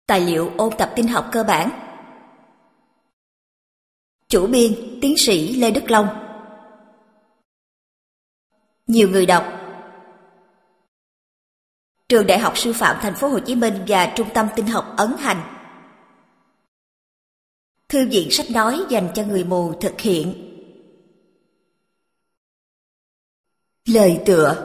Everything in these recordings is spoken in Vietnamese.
Tài liệu ôn tập tin học cơ bản. Chủ biên tiến sĩ Lê Đức Long. Nhiều người đọc. Trường Đại học Sư phạm Thành phố Hồ Chí Minh và Trung tâm Tin học Ấn Hành. Thư viện sách nói dành cho người mù thực hiện. Lời tựa.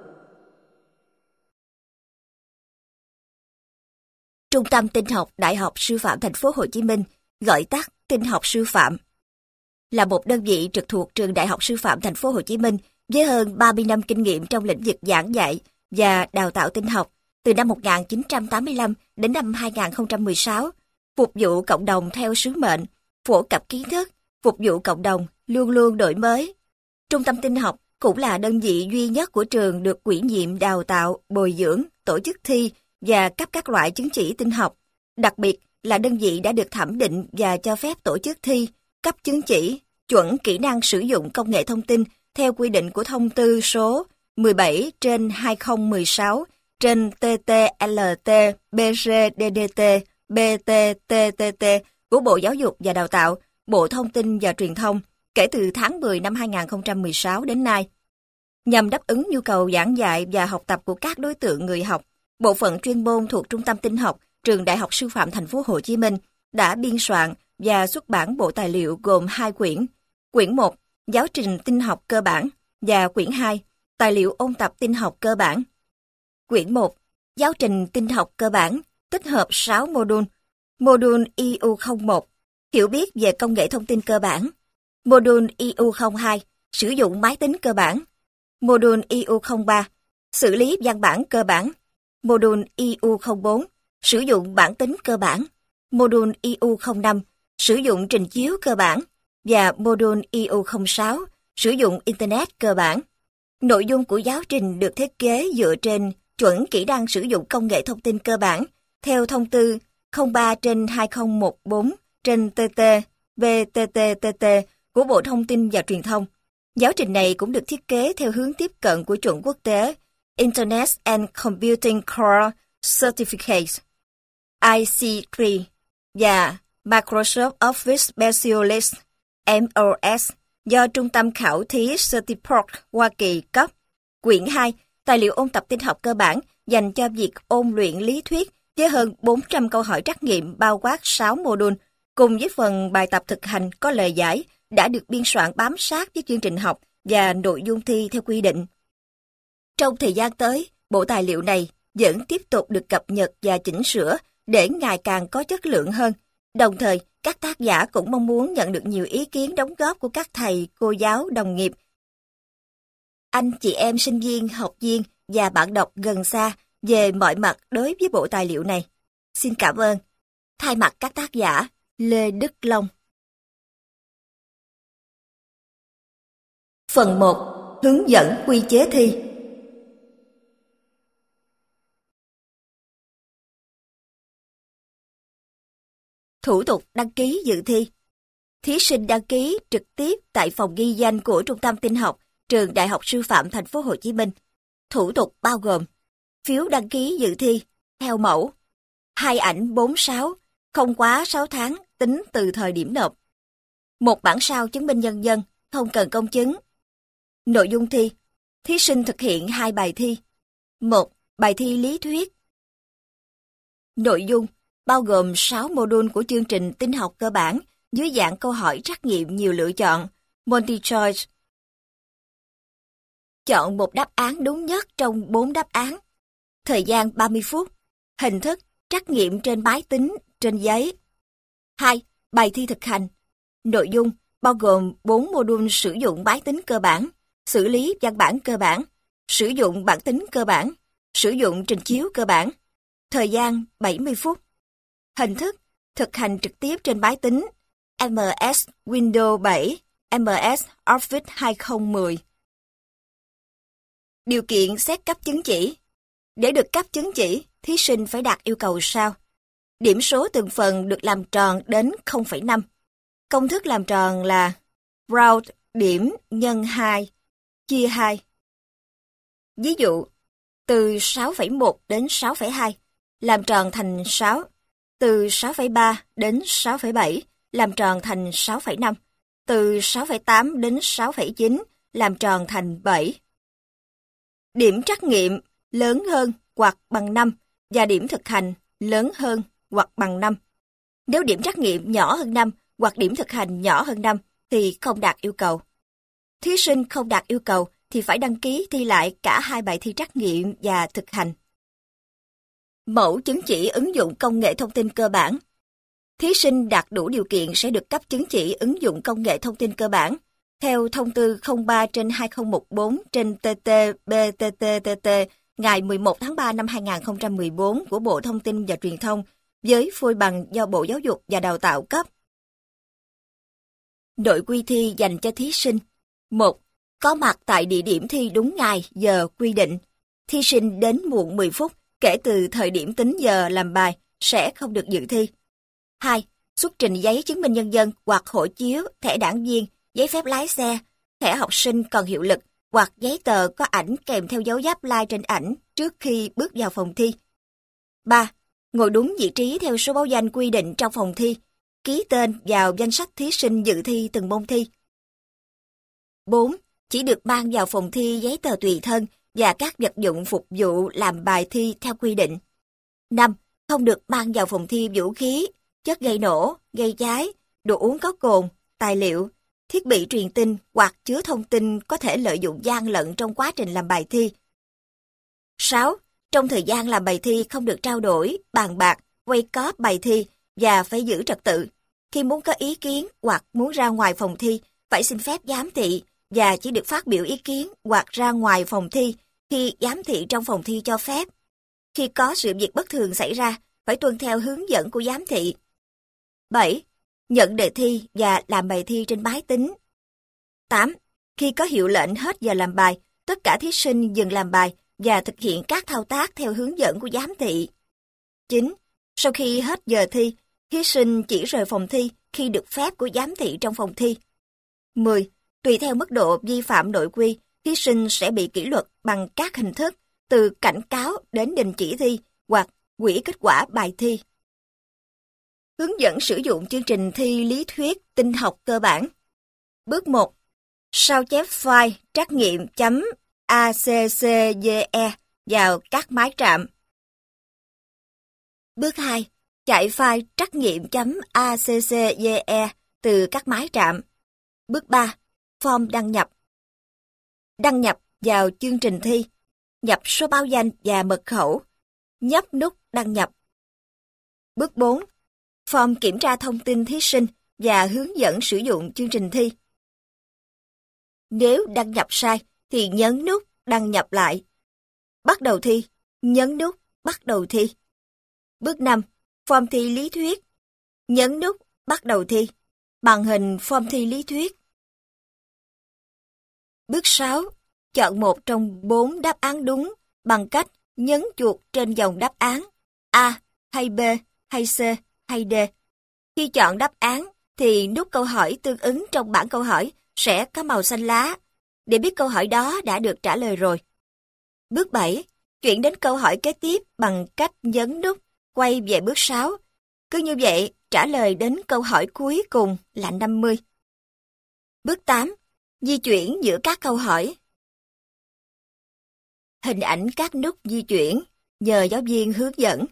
Trung tâm Tin học Đại học Sư phạm Thành phố Hồ Chí Minh, gọi tắt Tin học Sư phạm, là một đơn vị trực thuộc Trường Đại học Sư phạm Thành phố Hồ Chí Minh với hơn 30 năm kinh nghiệm trong lĩnh vực giảng dạy và đào tạo tin học từ năm 1985 đến năm 2016, phục vụ cộng đồng theo sứ mệnh, phổ cập kiến thức, phục vụ cộng đồng, luôn luôn đổi mới. Trung tâm tin học cũng là đơn vị duy nhất của trường được ủy nhiệm đào tạo, bồi dưỡng, tổ chức thi và cấp các loại chứng chỉ tin học. Đặc biệt là đơn vị đã được thẩm định và cho phép tổ chức thi, cấp chứng chỉ, chuẩn kỹ năng sử dụng công nghệ thông tin theo quy định của thông tư số 17/2016 trên TTLT BCDDT BTTTT của Bộ Giáo dục và Đào tạo, Bộ Thông tin và Truyền thông kể từ tháng 10 năm 2016 đến nay. Nhằm đáp ứng nhu cầu giảng dạy và học tập của các đối tượng người học, bộ phận chuyên môn thuộc Trung tâm Tin học Trường Đại học Sư phạm Thành phố Hồ Chí Minh đã biên soạn và xuất bản bộ tài liệu gồm 2 quyển. Quyển 1, Giáo trình tin học cơ bản, và quyển 2, Tài liệu ôn tập tin học cơ bản. Quyển 1, Giáo trình tin học cơ bản, tích hợp 6 mô-đun. Mô-đun IU01, Hiểu biết về công nghệ thông tin cơ bản. Mô-đun IU02, Sử dụng máy tính cơ bản. Mô-đun IU03, Xử lý văn bản cơ bản. Mô-đun IU04, Sử dụng bản tính cơ bản. Mô-đun IU05, Sử dụng trình chiếu cơ bản. Và mô-đun IU06, Sử dụng Internet cơ bản. Nội dung của giáo trình được thiết kế dựa trên chuẩn kỹ năng sử dụng công nghệ thông tin cơ bản theo thông tư 03/2014 trên TT BTTTT của Bộ Thông tin và Truyền thông. Giáo trình này cũng được thiết kế theo hướng tiếp cận của chuẩn quốc tế Internet and Computing Core Certificate IC3 và Microsoft Office Specialist MOS do Trung tâm Khảo thí Certiport Hoa Kỳ cấp. Quyển 2, Tài liệu ôn tập tin học cơ bản dành cho việc ôn luyện lý thuyết với hơn 400 câu hỏi trắc nghiệm bao quát 6 mô-đun, cùng với phần bài tập thực hành có lời giải đã được biên soạn bám sát với chương trình học và nội dung thi theo quy định. Trong thời gian tới, bộ tài liệu này vẫn tiếp tục được cập nhật và chỉnh sửa để ngày càng có chất lượng hơn. Đồng thời, các tác giả cũng mong muốn nhận được nhiều ý kiến đóng góp của các thầy, cô giáo, đồng nghiệp, anh chị em sinh viên, học viên và bạn đọc gần xa về mọi mặt đối với bộ tài liệu này. Xin cảm ơn. Thay mặt các tác giả, Lê Đức Long. Phần 1. Hướng dẫn quy chế thi. Thủ tục đăng ký dự thi. Thí sinh đăng ký trực tiếp tại phòng ghi danh của Trung tâm Tin học Trường Đại học Sư phạm Thành phố Hồ Chí Minh. Thủ tục bao gồm phiếu đăng ký dự thi theo mẫu, 2 ảnh 4/6, không quá 6 tháng tính từ thời điểm nộp, 1 bản sao chứng minh nhân dân, không cần công chứng. Nội dung thi, thí sinh thực hiện 2 bài thi. 1. Bài thi lý thuyết. Nội dung bao gồm 6 mô-đun của chương trình tin học cơ bản dưới dạng câu hỏi trắc nghiệm nhiều lựa chọn, multi-choice. Chọn một đáp án đúng nhất trong 4 đáp án. Thời gian 30 phút. Hình thức trắc nghiệm trên máy tính, trên giấy. 2. Bài thi thực hành. Nội dung bao gồm 4 mô-đun sử dụng máy tính cơ bản, xử lý văn bản cơ bản, sử dụng bản tính cơ bản, sử dụng trình chiếu cơ bản. Thời gian 70 phút. Hình thức thực hành trực tiếp trên máy tính MS Windows 7, MS Office 2010. Điều kiện xét cấp chứng chỉ. Để được cấp chứng chỉ, thí sinh phải đạt yêu cầu sau. Điểm số từng phần được làm tròn đến 0,5. Công thức làm tròn là round điểm nhân 2 chia 2. Ví dụ, từ 6,1 đến 6,2, làm tròn thành 6. từ 6,3 đến 6,7 làm tròn thành 6,5, từ 6,8 đến 6,9 làm tròn thành 7. Điểm trắc nghiệm lớn hơn hoặc bằng 5 và điểm thực hành lớn hơn hoặc bằng 5. Nếu điểm trắc nghiệm nhỏ hơn 5 hoặc điểm thực hành nhỏ hơn 5 thì không đạt yêu cầu. Thí sinh không đạt yêu cầu thì phải đăng ký thi lại cả hai bài thi trắc nghiệm và thực hành. Mẫu chứng chỉ ứng dụng công nghệ thông tin cơ bản. Thí sinh đạt đủ điều kiện sẽ được cấp chứng chỉ ứng dụng công nghệ thông tin cơ bản theo thông tư 03/2014/TT-BTT-TT ngày 11 tháng 3 năm 2014 của Bộ Thông tin và Truyền thông với phôi bằng do Bộ Giáo dục và Đào tạo cấp. Nội quy thi dành cho thí sinh. 1. Có mặt tại địa điểm thi đúng ngày, giờ quy định. Thí sinh đến muộn 10 phút kể từ thời điểm tính giờ làm bài sẽ không được dự thi. 2. Xuất trình giấy chứng minh nhân dân hoặc hộ chiếu, thẻ đảng viên, giấy phép lái xe, thẻ học sinh còn hiệu lực hoặc giấy tờ có ảnh kèm theo dấu giáp lai trên ảnh trước khi bước vào phòng thi. 3. Ngồi đúng vị trí theo số báo danh quy định trong phòng thi, ký tên vào danh sách thí sinh dự thi từng môn thi. 4. Chỉ được mang vào phòng thi giấy tờ tùy thân và các vật dụng phục vụ làm bài thi theo quy định. 5. Không được mang vào phòng thi vũ khí, chất gây nổ, gây cháy, đồ uống có cồn, tài liệu, thiết bị truyền tin hoặc chứa thông tin có thể lợi dụng gian lận trong quá trình làm bài thi. 6. Trong thời gian làm bài thi không được trao đổi, bàn bạc, quay cóp bài thi và phải giữ trật tự. Khi muốn có ý kiến hoặc muốn ra ngoài phòng thi, phải xin phép giám thị và chỉ được phát biểu ý kiến hoặc ra ngoài phòng thi khi giám thị trong phòng thi cho phép. Khi có sự việc bất thường xảy ra, phải tuân theo hướng dẫn của giám thị. 7. Nhận đề thi và làm bài thi trên máy tính. 8. Khi có hiệu lệnh hết giờ làm bài, tất cả thí sinh dừng làm bài và thực hiện các thao tác theo hướng dẫn của giám thị. 9. Sau khi hết giờ thi, thí sinh chỉ rời phòng thi khi được phép của giám thị trong phòng thi. 10. Tùy theo mức độ vi phạm nội quy, thí sinh sẽ bị kỷ luật bằng các hình thức từ cảnh cáo đến đình chỉ thi hoặc hủy kết quả bài thi. Hướng dẫn sử dụng chương trình thi lý thuyết tin học cơ bản. Bước 1. Sao chép file trắc nghiệm.acce vào các máy trạm. Bước 2. Chạy file trắc nghiệm.acce từ các máy trạm. Bước 3. Form đăng nhập. Đăng nhập vào chương trình thi. Nhập số báo danh và mật khẩu. Nhấp nút đăng nhập. Bước 4. Form kiểm tra thông tin thí sinh và hướng dẫn sử dụng chương trình thi. Nếu đăng nhập sai thì nhấn nút đăng nhập lại. Bắt đầu thi, nhấn nút bắt đầu thi. Bước 5. Form thi lý thuyết. Nhấn nút bắt đầu thi. Màn hình form thi lý thuyết. Bước 6. Chọn một trong 4 đáp án đúng bằng cách nhấn chuột trên dòng đáp án A hay B hay C hay D. Khi chọn đáp án thì nút câu hỏi tương ứng trong bảng câu hỏi sẽ có màu xanh lá để biết câu hỏi đó đã được trả lời rồi. Bước 7. Chuyển đến câu hỏi kế tiếp bằng cách nhấn nút quay về bước 6. Cứ như vậy, trả lời đến câu hỏi cuối cùng là 50. Bước 8. Di chuyển giữa các câu hỏi. Hình ảnh các nút di chuyển, nhờ giáo viên hướng dẫn.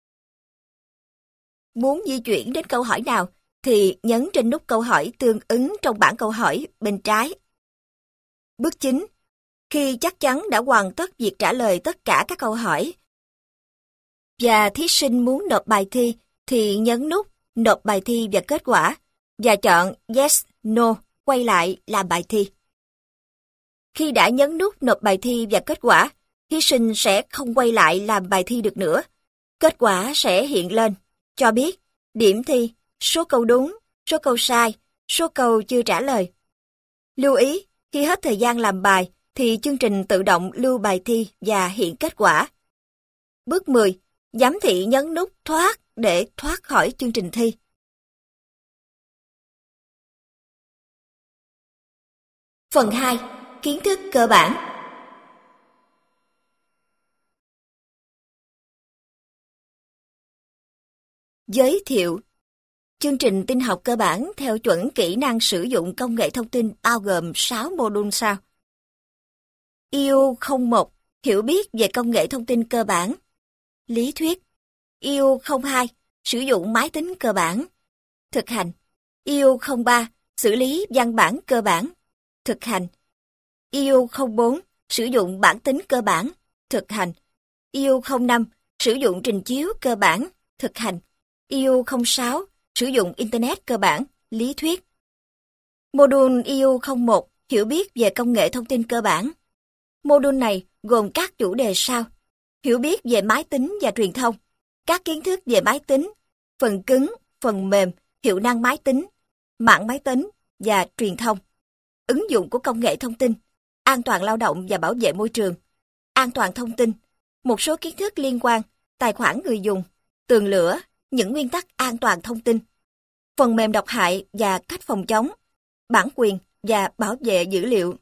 Muốn di chuyển đến câu hỏi nào thì nhấn trên nút câu hỏi tương ứng trong bảng câu hỏi bên trái. Bước 9. Khi chắc chắn đã hoàn tất việc trả lời tất cả các câu hỏi và thí sinh muốn nộp bài thi thì nhấn nút nộp bài thi và kết quả và chọn Yes, No, quay lại làm bài thi. Khi đã nhấn nút nộp bài thi và kết quả, thí sinh sẽ không quay lại làm bài thi được nữa. Kết quả sẽ hiện lên, cho biết điểm thi, số câu đúng, số câu sai, số câu chưa trả lời. Lưu ý, khi hết thời gian làm bài thì chương trình tự động lưu bài thi và hiện kết quả. Bước 10. Giám thị nhấn nút thoát để thoát khỏi chương trình thi. Phần 2. Kiến thức cơ bản. Giới thiệu. Chương trình tin học cơ bản theo chuẩn kỹ năng sử dụng công nghệ thông tin bao gồm 6 mô-đun sau. IU01 hiểu biết về công nghệ thông tin cơ bản. Lý thuyết. IU02 sử dụng máy tính cơ bản. Thực hành. IU03 xử lý văn bản cơ bản. Thực hành. IU04 sử dụng bản tính cơ bản. Thực hành. IU05 sử dụng trình chiếu cơ bản. Thực hành. IU06 sử dụng Internet cơ bản. Lý thuyết. Mô-đun IU01 hiểu biết về công nghệ thông tin cơ bản. Mô-đun này gồm các chủ đề sau: hiểu biết về máy tính và truyền thông, các kiến thức về máy tính, phần cứng, phần mềm, hiệu năng máy tính, mạng máy tính và truyền thông, ứng dụng của công nghệ thông tin, an toàn lao động và bảo vệ môi trường, an toàn thông tin, một số kiến thức liên quan, tài khoản người dùng, tường lửa, những nguyên tắc an toàn thông tin, phần mềm độc hại và cách phòng chống, bản quyền và bảo vệ dữ liệu.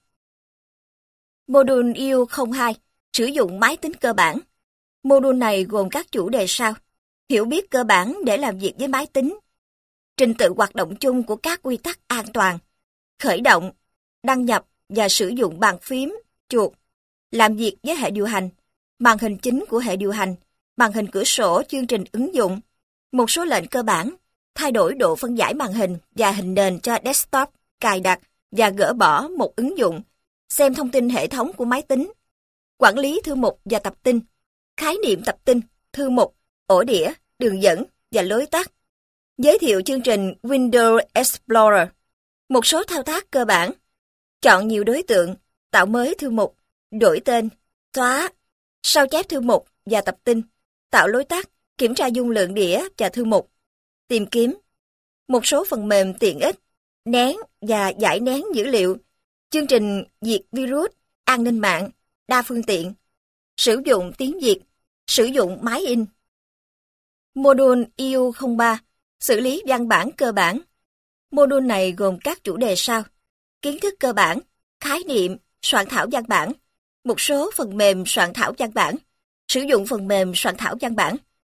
Mô-đun IU02 sử dụng máy tính cơ bản. Mô-đun này gồm các chủ đề sau: hiểu biết cơ bản để làm việc với máy tính, trình tự hoạt động chung của các quy tắc an toàn, khởi động, đăng nhập và sử dụng bàn phím, chuột, làm việc với hệ điều hành, màn hình chính của hệ điều hành, màn hình cửa sổ chương trình ứng dụng, một số lệnh cơ bản, thay đổi độ phân giải màn hình và hình nền cho desktop, cài đặt và gỡ bỏ một ứng dụng, xem thông tin hệ thống của máy tính, quản lý thư mục và tập tin, khái niệm tập tin, thư mục, ổ đĩa, đường dẫn và lối tắt. Giới thiệu chương trình Windows Explorer, một số thao tác cơ bản, chọn nhiều đối tượng, tạo mới thư mục, đổi tên, xóa, sao chép thư mục và tập tin, tạo lối tắt, kiểm tra dung lượng đĩa và thư mục, tìm kiếm, một số phần mềm tiện ích, nén và giải nén dữ liệu, chương trình diệt virus, an ninh mạng, đa phương tiện, sử dụng tiếng Việt, sử dụng máy in. Mô-đun IU03 xử lý văn bản cơ bản. Mô-đun này gồm các chủ đề sau: kiến thức cơ bản, khái niệm, soạn thảo văn bản, một số phần mềm soạn thảo văn bản, sử dụng phần mềm soạn thảo văn bản.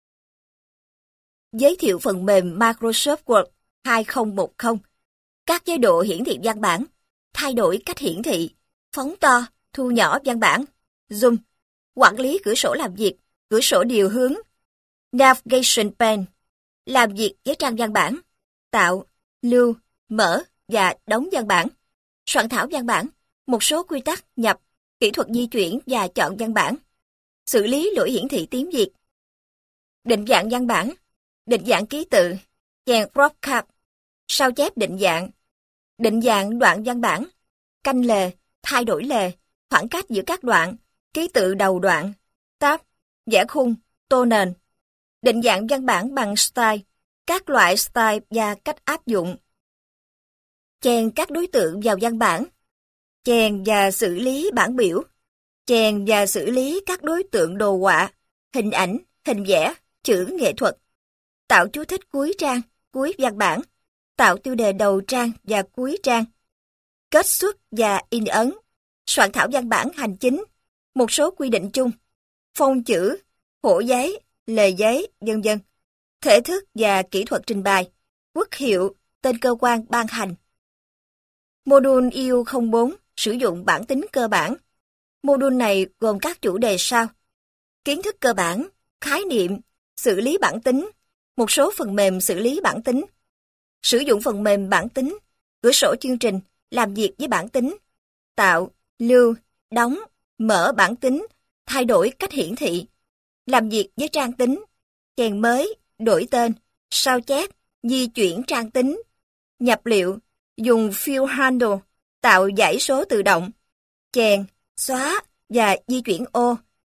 Giới thiệu phần mềm Microsoft Word 2010, các chế độ hiển thị văn bản, thay đổi cách hiển thị, phóng to, thu nhỏ văn bản, zoom, quản lý cửa sổ làm việc, cửa sổ điều hướng, navigation pane, làm việc với trang văn bản, tạo, lưu, mở và đóng văn bản, soạn thảo văn bản, một số quy tắc nhập, kỹ thuật di chuyển và chọn văn bản, xử lý lỗi hiển thị tiếng Việt, định dạng văn bản, định dạng ký tự, chèn broadcast, sao chép định dạng đoạn văn bản, canh lề, thay đổi lề, khoảng cách giữa các đoạn, ký tự đầu đoạn, tab, vẽ khung, tô nền, định dạng văn bản bằng style, các loại style và cách áp dụng, chèn các đối tượng vào văn bản, chèn và xử lý bản biểu, chèn và xử lý các đối tượng đồ họa, hình ảnh, hình vẽ, chữ nghệ thuật, tạo chú thích cuối trang, cuối văn bản, tạo tiêu đề đầu trang và cuối trang, kết xuất và in ấn, soạn thảo văn bản hành chính, một số quy định chung, phông chữ, hổ giấy, lề giấy, vân vân, thể thức và kỹ thuật trình bày, quốc hiệu, tên cơ quan ban hành. Mô-đun IU04 sử dụng bản tính cơ bản. Mô-đun này gồm các chủ đề sau: kiến thức cơ bản, khái niệm, xử lý bản tính, một số phần mềm xử lý bản tính, sử dụng phần mềm bản tính, cửa sổ chương trình, làm việc với bản tính, tạo, lưu, đóng, mở bản tính, thay đổi cách hiển thị, làm việc với trang tính, chèn mới, đổi tên, sao chép, di chuyển trang tính, nhập liệu, dùng field handle, tạo dãy số tự động, chèn, xóa và di chuyển ô,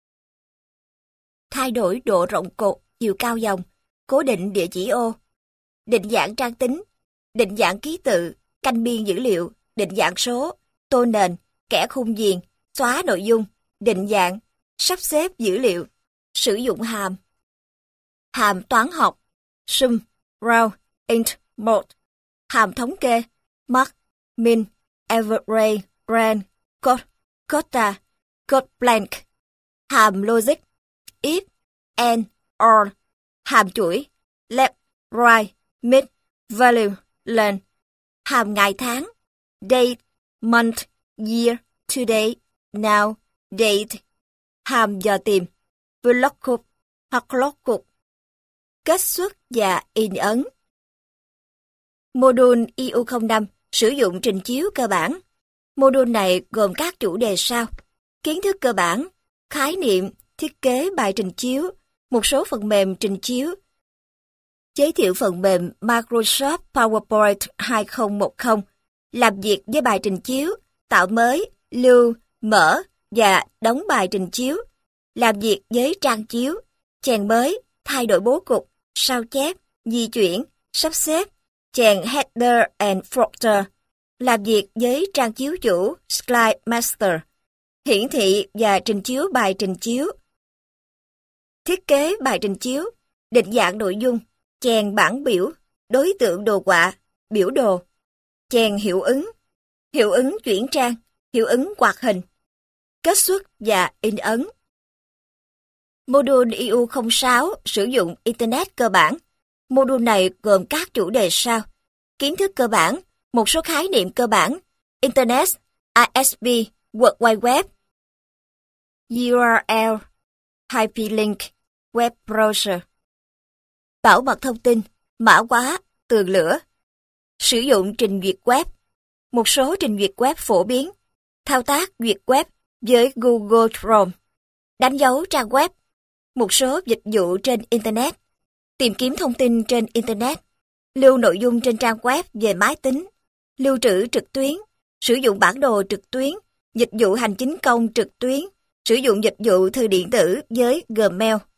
thay đổi độ rộng cột, chiều cao dòng, cố định địa chỉ ô, định dạng trang tính, định dạng ký tự, canh biên dữ liệu, định dạng số, tô nền, kẻ khung viền, xóa nội dung, định dạng, sắp xếp dữ liệu, sử dụng hàm. Hàm toán học, sum, round, int, mod, hàm thống kê, max, min, average, range, code, quota, code blank, hàm logic, if, and, or, hàm chuỗi, left, right, mid, value, len, hàm ngày tháng, date, month, year, today, now, date, hàm giờ tìm, VLOOKUP hoặc lookup, kết xuất và in ấn. Module IU05 sử dụng trình chiếu cơ bản. Module này gồm các chủ đề sau: kiến thức cơ bản, khái niệm, thiết kế bài trình chiếu, một số phần mềm trình chiếu, giới thiệu phần mềm Microsoft PowerPoint 2010, làm việc với bài trình chiếu, tạo mới, lưu, mở và đóng bài trình chiếu, làm việc với trang chiếu, chèn mới, thay đổi bố cục, sao chép, di chuyển, sắp xếp, chèn header and footer, làm việc với trang chiếu chủ, slide master, hiển thị và trình chiếu bài trình chiếu, thiết kế bài trình chiếu, định dạng nội dung, chèn bảng biểu, đối tượng đồ họa, biểu đồ, chèn hiệu ứng chuyển trang, hiệu ứng hoạt hình, kết xuất và in ấn. Module IU06 sử dụng Internet cơ bản. Module này gồm các chủ đề sau: kiến thức cơ bản, một số khái niệm cơ bản, Internet, ISP, World Wide Web, URL, Hyperlink, Web Browser, bảo mật thông tin, mã hóa, tường lửa, sử dụng trình duyệt web, một số trình duyệt web phổ biến, thao tác duyệt web với Google Chrome, đánh dấu trang web, một số dịch vụ trên Internet, tìm kiếm thông tin trên Internet, lưu nội dung trên trang web về máy tính, lưu trữ trực tuyến, sử dụng bản đồ trực tuyến, dịch vụ hành chính công trực tuyến, sử dụng dịch vụ thư điện tử với Gmail.